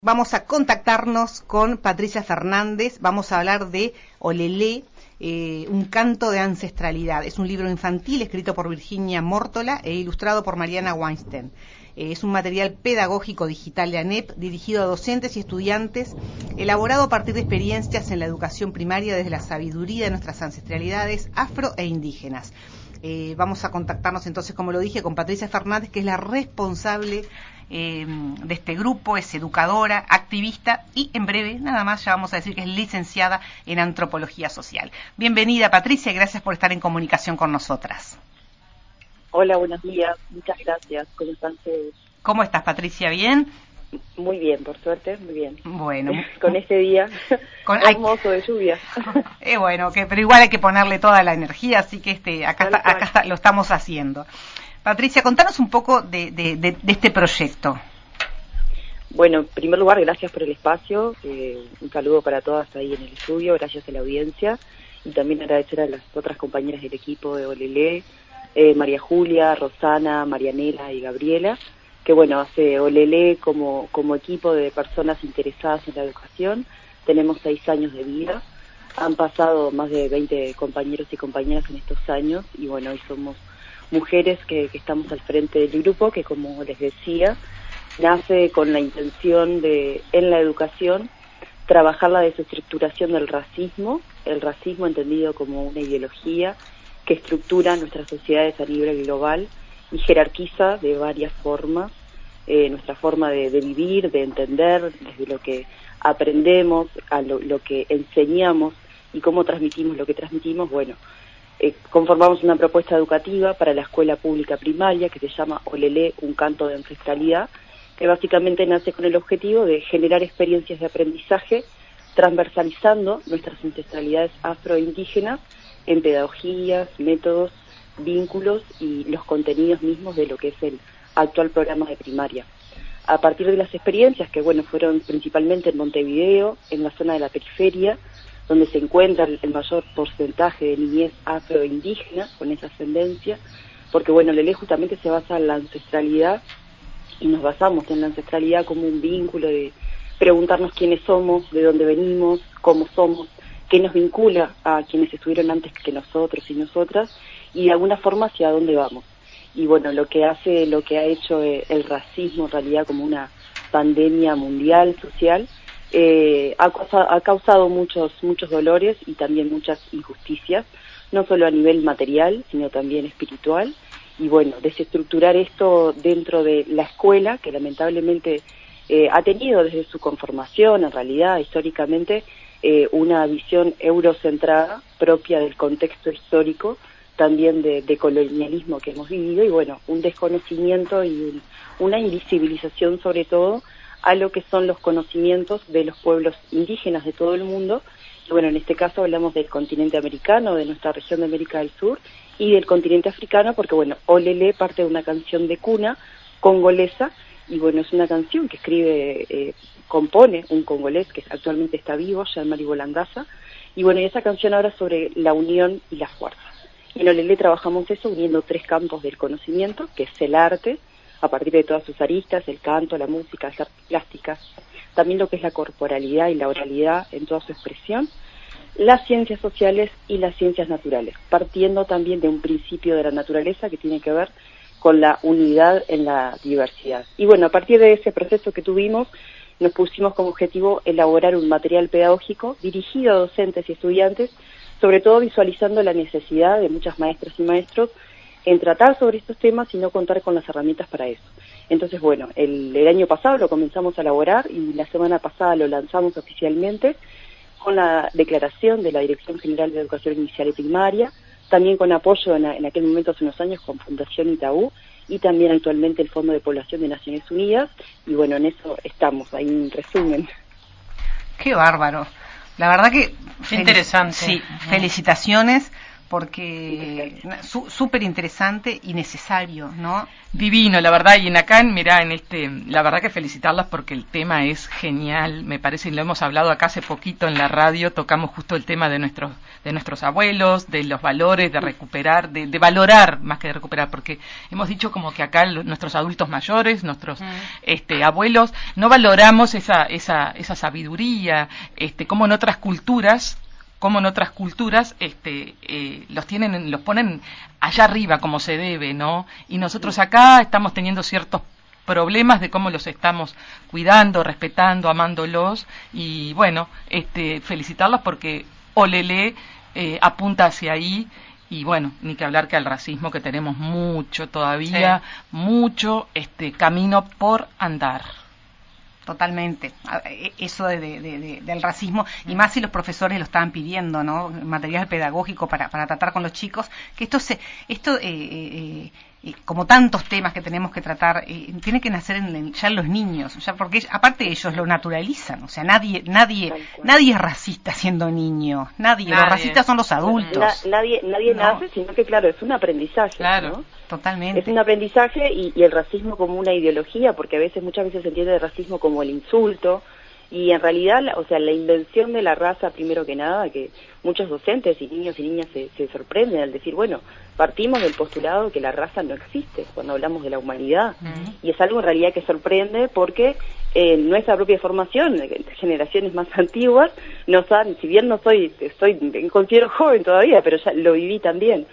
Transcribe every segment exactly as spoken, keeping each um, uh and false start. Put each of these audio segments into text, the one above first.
Vamos a contactarnos con Patricia Fernández, vamos a hablar de Olelé, eh, un canto de ancestralidad. Es un libro infantil escrito por Virginia Mórtola e ilustrado por Mariana Weinstein. Eh, es un material pedagógico digital de ANEP dirigido a docentes y estudiantes, elaborado a partir de experiencias en la educación primaria desde la sabiduría de nuestras ancestralidades afro e indígenas. Eh, vamos a contactarnos entonces, como lo dije, con Patricia Fernández, que es la responsable eh, de este grupo, es educadora, activista y en breve, nada más, ya vamos a decir que es licenciada en Antropología Social. Bienvenida, Patricia, y gracias por estar en comunicación con nosotras. Hola, buenos días, muchas gracias. ¿Cómo están ustedes? ¿Cómo estás, Patricia? ¿Bien? Muy bien, por suerte, muy bien. Bueno. Con este día con, hermoso de lluvia. Eh, bueno, que, pero igual hay que ponerle toda la energía, así que este, acá, está, acá está, lo estamos haciendo. Patricia, contanos un poco de, de, de, de este proyecto. Bueno, en primer lugar, gracias por el espacio. Eh, un saludo para todas ahí en el estudio, gracias a la audiencia. Y también agradecer a las otras compañeras del equipo de Olelé, eh, María Julia, Rosana, Marianela y Gabriela, que bueno, hace Olelé como, como equipo de personas interesadas en la educación. Tenemos seis años de vida. Han pasado más de veinte compañeros y compañeras en estos años y bueno, hoy somos mujeres que, que estamos al frente del grupo, que como les decía, nace con la intención de, en la educación, trabajar la desestructuración del racismo, el racismo entendido como una ideología que estructura nuestras sociedades a nivel global y jerarquiza de varias formas eh, nuestra forma de, de vivir, de entender, desde lo que aprendemos, a lo, lo que enseñamos y cómo transmitimos lo que transmitimos. Bueno, eh, conformamos una propuesta educativa para la escuela pública primaria que se llama Olelé, un canto de ancestralidad, que básicamente nace con el objetivo de generar experiencias de aprendizaje transversalizando nuestras ancestralidades afroindígenas en pedagogías, métodos, vínculos y los contenidos mismos de lo que es el actual programa de primaria. A partir de las experiencias que, bueno, fueron principalmente en Montevideo, en la zona de la periferia, donde se encuentra el mayor porcentaje de niñez afroindígena con esa ascendencia, porque, bueno, Olelé justamente se basa en la ancestralidad y nos basamos en la ancestralidad como un vínculo de preguntarnos quiénes somos, de dónde venimos, cómo somos, qué nos vincula a quienes estuvieron antes que nosotros y nosotras, y de alguna forma hacia dónde vamos. Y bueno, lo que hace, lo que ha hecho el racismo en realidad como una pandemia mundial, social, eh, ha, causado, ha causado muchos, muchos dolores y también muchas injusticias, no solo a nivel material, sino también espiritual. Y bueno, desestructurar esto dentro de la escuela, que lamentablemente eh, ha tenido desde su conformación, en realidad, históricamente, eh, una visión eurocentrada propia del contexto histórico, también de, de colonialismo que hemos vivido, y bueno, un desconocimiento y un, una invisibilización sobre todo a lo que son los conocimientos de los pueblos indígenas de todo el mundo. Y bueno, en este caso hablamos del continente americano, de nuestra región de América del Sur, y del continente africano, porque bueno, Olelé parte de una canción de cuna congolesa, y bueno, es una canción que escribe, eh, compone un congolés que actualmente está vivo, Jean-Marie Bolangaza, y bueno, y esa canción habla sobre la unión y la fuerza. Y en Olelé trabajamos eso uniendo tres campos del conocimiento, que es el arte, a partir de todas sus aristas, el canto, la música, las artes plásticas, también lo que es la corporalidad y la oralidad en toda su expresión, las ciencias sociales y las ciencias naturales, partiendo también de un principio de la naturaleza que tiene que ver con la unidad en la diversidad. Y bueno, a partir de ese proceso que tuvimos, nos pusimos como objetivo elaborar un material pedagógico dirigido a docentes y estudiantes, sobre todo visualizando la necesidad de muchas maestras y maestros en tratar sobre estos temas y no contar con las herramientas para eso. Entonces, bueno, el, el año pasado lo comenzamos a elaborar y la semana pasada lo lanzamos oficialmente con la declaración de la Dirección General de Educación Inicial y Primaria, también con apoyo en, en aquel momento hace unos años con Fundación Itaú y también actualmente el Fondo de Población de Naciones Unidas, y bueno, en eso estamos, ahí en resumen. Qué bárbaro. La verdad que... Qué interesante. Sí, felicitaciones porque súper interesante y necesario, ¿no? Divino, la verdad, y en acá, mirá, en este, la verdad que felicitarlas porque el tema es genial, me parece, y lo hemos hablado acá hace poquito en la radio, tocamos justo el tema de nuestros, de nuestros abuelos, de los valores, de recuperar, de, de valorar más que de recuperar, porque hemos dicho como que acá los, nuestros adultos mayores, nuestros mm. este, abuelos, no valoramos esa, esa, esa sabiduría, este, como en otras culturas, como en otras culturas este eh, los tienen los ponen allá arriba como se debe, ¿no? Y nosotros acá estamos teniendo ciertos problemas de cómo los estamos cuidando, respetando, amándolos, y bueno, este felicitarlos porque Olelé eh, apunta hacia ahí. Y bueno, ni que hablar que al racismo, que tenemos mucho todavía, sí. mucho este camino por andar. Totalmente, eso de, de, de, del racismo, y más si los profesores lo estaban pidiendo, ¿no? Material pedagógico para, para tratar con los chicos, que esto se, esto eh, eh, eh, como tantos temas que tenemos que tratar, eh, tiene que nacer en, ya en los niños, ya porque aparte ellos lo naturalizan, o sea, nadie, nadie, nadie es racista siendo niño, nadie, nadie. Los racistas son los adultos. Na, nadie, nadie no. nace, sino que claro, es un aprendizaje, claro. ¿no? Totalmente. Es un aprendizaje y, y el racismo como una ideología, porque a veces, muchas veces se entiende el racismo como el insulto, y en realidad, o sea, la invención de la raza, primero que nada, que muchos docentes y niños y niñas se, se sorprenden al decir, bueno, partimos del postulado que la raza no existe cuando hablamos de la humanidad, uh-huh. y es algo en realidad que sorprende porque eh, nuestra propia formación, de generaciones más antiguas, nos han, si bien no soy, estoy, me considero joven todavía, pero ya lo viví también,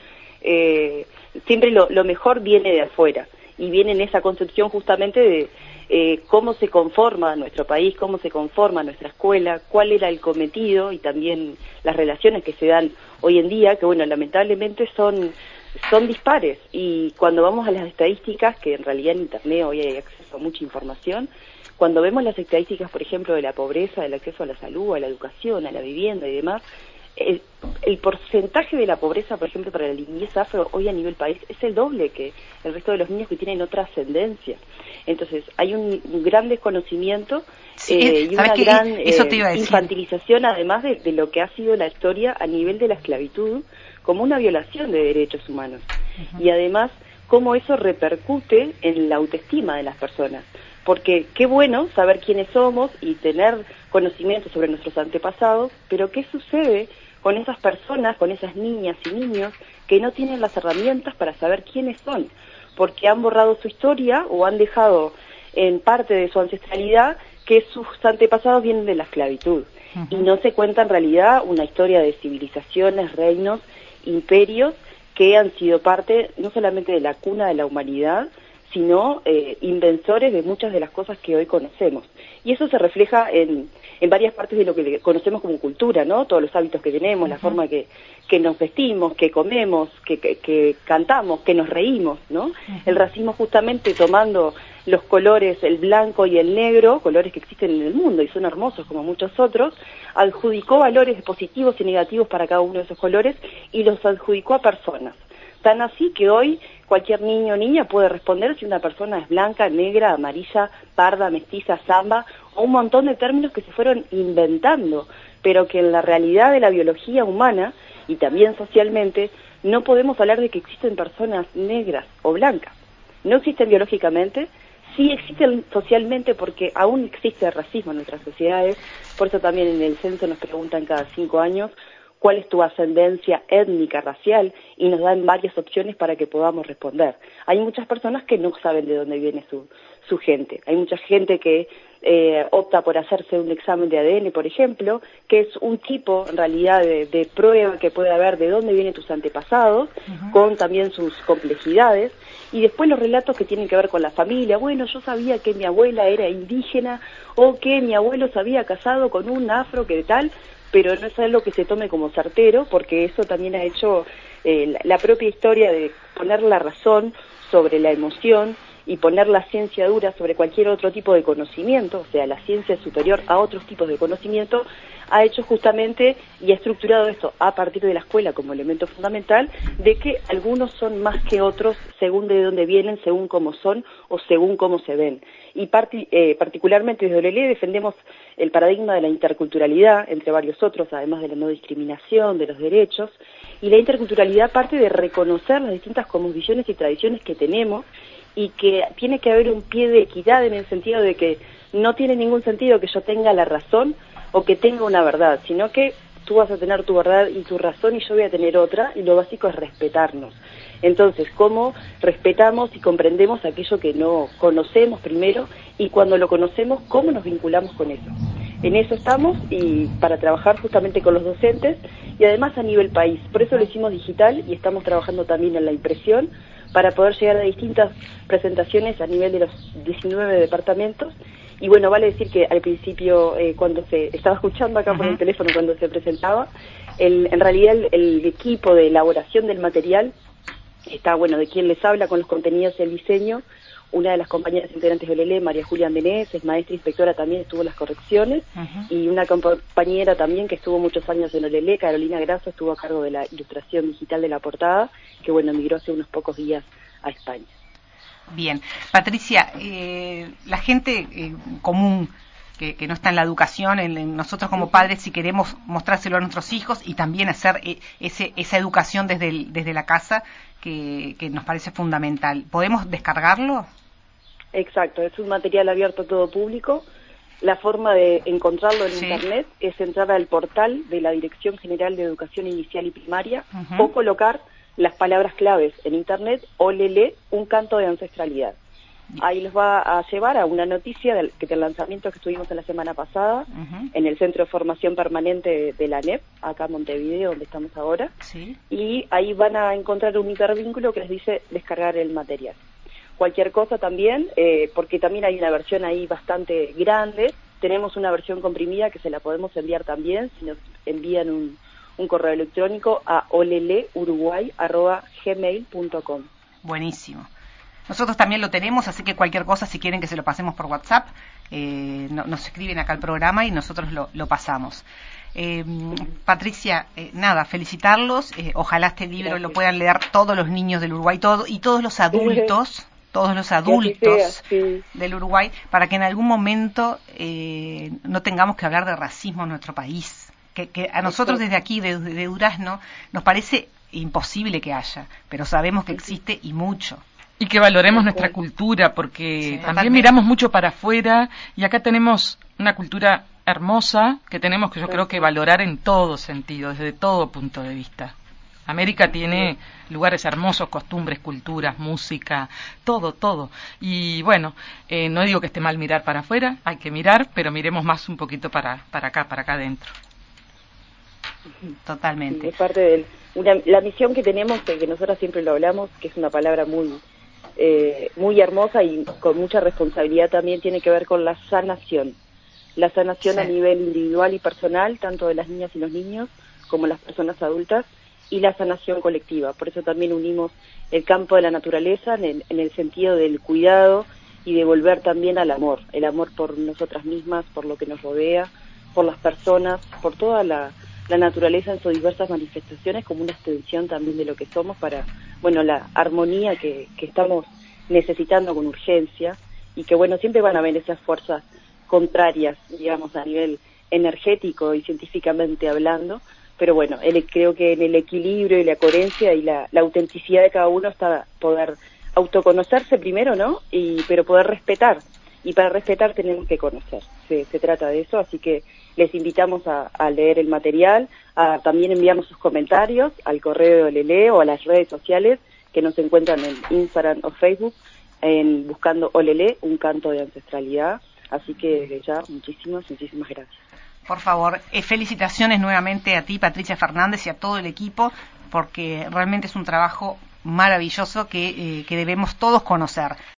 eh, siempre lo, lo mejor viene de afuera, y viene en esa concepción justamente de eh, cómo se conforma nuestro país, cómo se conforma nuestra escuela, cuál era el cometido, y también las relaciones que se dan hoy en día, que bueno, lamentablemente son, son dispares, y cuando vamos a las estadísticas, que en realidad en Internet hoy hay acceso a mucha información, cuando vemos las estadísticas, por ejemplo, de la pobreza, del acceso a la salud, a la educación, a la vivienda y demás, El, el porcentaje de la pobreza, por ejemplo, para la niñez afro hoy a nivel país es el doble que el resto de los niños que tienen otra ascendencia. Entonces, hay un, un gran desconocimiento sí, eh, y una gran eh, infantilización, además de, de lo que ha sido la historia a nivel de la esclavitud, como una violación de derechos humanos. Uh-huh. Y además, cómo eso repercute en la autoestima de las personas. Porque qué bueno saber quiénes somos y tener conocimiento sobre nuestros antepasados, pero ¿qué sucede con esas personas, con esas niñas y niños que no tienen las herramientas para saber quiénes son? Porque han borrado su historia o han dejado en parte de su ancestralidad que sus antepasados vienen de la esclavitud. Uh-huh. Y no se cuenta en realidad una historia de civilizaciones, reinos, imperios que han sido parte no solamente de la cuna de la humanidad, sino eh, inventores de muchas de las cosas que hoy conocemos. Y eso se refleja en, en varias partes de lo que conocemos como cultura, ¿no? Todos los hábitos que tenemos, uh-huh. la forma que, que nos vestimos, que comemos, que, que, que cantamos, que nos reímos, ¿no? Uh-huh. El racismo justamente tomando los colores, el blanco y el negro, colores que existen en el mundo y son hermosos como muchos otros, adjudicó valores positivos y negativos para cada uno de esos colores y los adjudicó a personas. Tan así que hoy cualquier niño o niña puede responder si una persona es blanca, negra, amarilla, parda, mestiza, samba, o un montón de términos que se fueron inventando, pero que en la realidad de la biología humana y también socialmente no podemos hablar de que existen personas negras o blancas. No existen biológicamente, sí existen socialmente porque aún existe el racismo en nuestras sociedades, por eso también en el censo nos preguntan cada cinco años cuál es tu ascendencia étnica, racial, y nos dan varias opciones para que podamos responder. Hay muchas personas que no saben de dónde viene su, su gente. Hay mucha gente que eh, opta por hacerse un examen de A D N, por ejemplo, que es un tipo, en realidad, de, de prueba que puede haber de dónde vienen tus antepasados, uh-huh. con también sus complejidades, y después los relatos que tienen que ver con la familia. Bueno, yo sabía que mi abuela era indígena, o que mi abuelo se había casado con un afro que tal, pero no es algo que se tome como certero, porque eso también ha hecho eh, la, la propia historia de poner la razón sobre la emoción y poner la ciencia dura sobre cualquier otro tipo de conocimiento, o sea, la ciencia es superior a otros tipos de conocimiento, ha hecho justamente y ha estructurado esto a partir de la escuela como elemento fundamental de que algunos son más que otros según de dónde vienen, según cómo son o según cómo se ven. Y parti, eh, particularmente desde Olelé defendemos el paradigma de la interculturalidad, entre varios otros, además de la no discriminación, de los derechos, y la interculturalidad parte de reconocer las distintas cosmovisiones y tradiciones que tenemos y que tiene que haber un pie de equidad en el sentido de que no tiene ningún sentido que yo tenga la razón o que tenga una verdad, sino que tú vas a tener tu verdad y tu razón y yo voy a tener otra, y lo básico es respetarnos. Entonces, ¿cómo respetamos y comprendemos aquello que no conocemos primero? Y cuando lo conocemos, ¿cómo nos vinculamos con eso? En eso estamos, y para trabajar justamente con los docentes y además a nivel país. Por eso lo hicimos digital y estamos trabajando también en la impresión para poder llegar a distintas presentaciones a nivel de los diecinueve departamentos. Y bueno, vale decir que al principio, eh, cuando se estaba escuchando acá uh-huh. por el teléfono cuando se presentaba, el, en realidad el, el equipo de elaboración del material está, bueno, de quien les habla con los contenidos y el diseño. Una de las compañeras integrantes de Olelé, María Julia Andenés, es maestra inspectora, también estuvo en las correcciones, uh-huh. y una compañera también que estuvo muchos años en Olelé, Carolina Grasso, estuvo a cargo de la ilustración digital de la portada, que bueno, migró hace unos pocos días a España. Bien, Patricia, eh, la gente eh, común que, que no está en la educación, en, en nosotros como padres, si queremos mostrárselo a nuestros hijos y también hacer eh, ese, esa educación desde, el, desde la casa, que, que nos parece fundamental, ¿podemos descargarlo? Exacto, es un material abierto a todo público. La forma de encontrarlo en sí. Internet es entrar al portal de la Dirección General de Educación Inicial y Primaria uh-huh. o colocar las palabras claves en Internet, Olelé, un canto de ancestralidad. Ahí los va a llevar a una noticia del, del lanzamiento que estuvimos en la semana pasada uh-huh. en el Centro de Formación Permanente de la N E P, acá en Montevideo, donde estamos ahora, sí. y ahí van a encontrar un hipervínculo que les dice descargar el material. Cualquier cosa también, eh, porque también hay una versión ahí bastante grande, tenemos una versión comprimida que se la podemos enviar también, si nos envían un un correo electrónico a oleleuruguay arroba gmail punto com. Buenísimo. Nosotros también lo tenemos, así que cualquier cosa, si quieren que se lo pasemos por WhatsApp, eh, no, nos escriben acá al programa y nosotros lo, lo pasamos. Eh, Patricia, eh, nada, felicitarlos, eh, ojalá este libro Gracias. Lo puedan leer todos los niños del Uruguay todo, y todos los adultos, todos los adultos sea, sí. del Uruguay, para que en algún momento eh, no tengamos que hablar de racismo en nuestro país. Que, que a nosotros desde aquí, desde de Durazno, nos parece imposible que haya, pero sabemos que existe y mucho. Y que valoremos nuestra cultura, porque sí, también totalmente. Miramos mucho para afuera, y acá tenemos una cultura hermosa que tenemos que yo sí. creo que valorar en todo sentido, desde todo punto de vista. América tiene lugares hermosos, costumbres, culturas, música, todo, todo. Y bueno, eh, no digo que esté mal mirar para afuera, hay que mirar, pero miremos más un poquito para, para acá, para acá adentro. Totalmente. Sí, es parte de una, la misión que tenemos, que nosotros siempre lo hablamos, que es una palabra muy eh, muy hermosa y con mucha responsabilidad, también tiene que ver con la sanación. La sanación sí. a nivel individual y personal, tanto de las niñas y los niños, como las personas adultas, y la sanación colectiva. Por eso también unimos el campo de la naturaleza en el, en el sentido del cuidado y de volver también al amor. El amor por nosotras mismas, por lo que nos rodea, por las personas, por toda la... la naturaleza en sus diversas manifestaciones, como una extensión también de lo que somos para, bueno, la armonía que, que estamos necesitando con urgencia, y que, bueno, siempre van a haber esas fuerzas contrarias, digamos, a nivel energético y científicamente hablando, pero bueno, el, creo que en el equilibrio y la coherencia y la, la autenticidad de cada uno está poder autoconocerse primero, ¿no? Y pero poder respetar, y para respetar tenemos que conocer, se, se trata de eso, así que les invitamos a, a leer el material, a también enviarnos sus comentarios al correo de Olelé o a las redes sociales que nos encuentran en Instagram o Facebook, en buscando Olelé, un canto de ancestralidad. Así que desde ya, muchísimas, muchísimas gracias. Por favor, eh, felicitaciones nuevamente a ti, Patricia Fernández, y a todo el equipo, porque realmente es un trabajo maravilloso que, eh, que debemos todos conocer.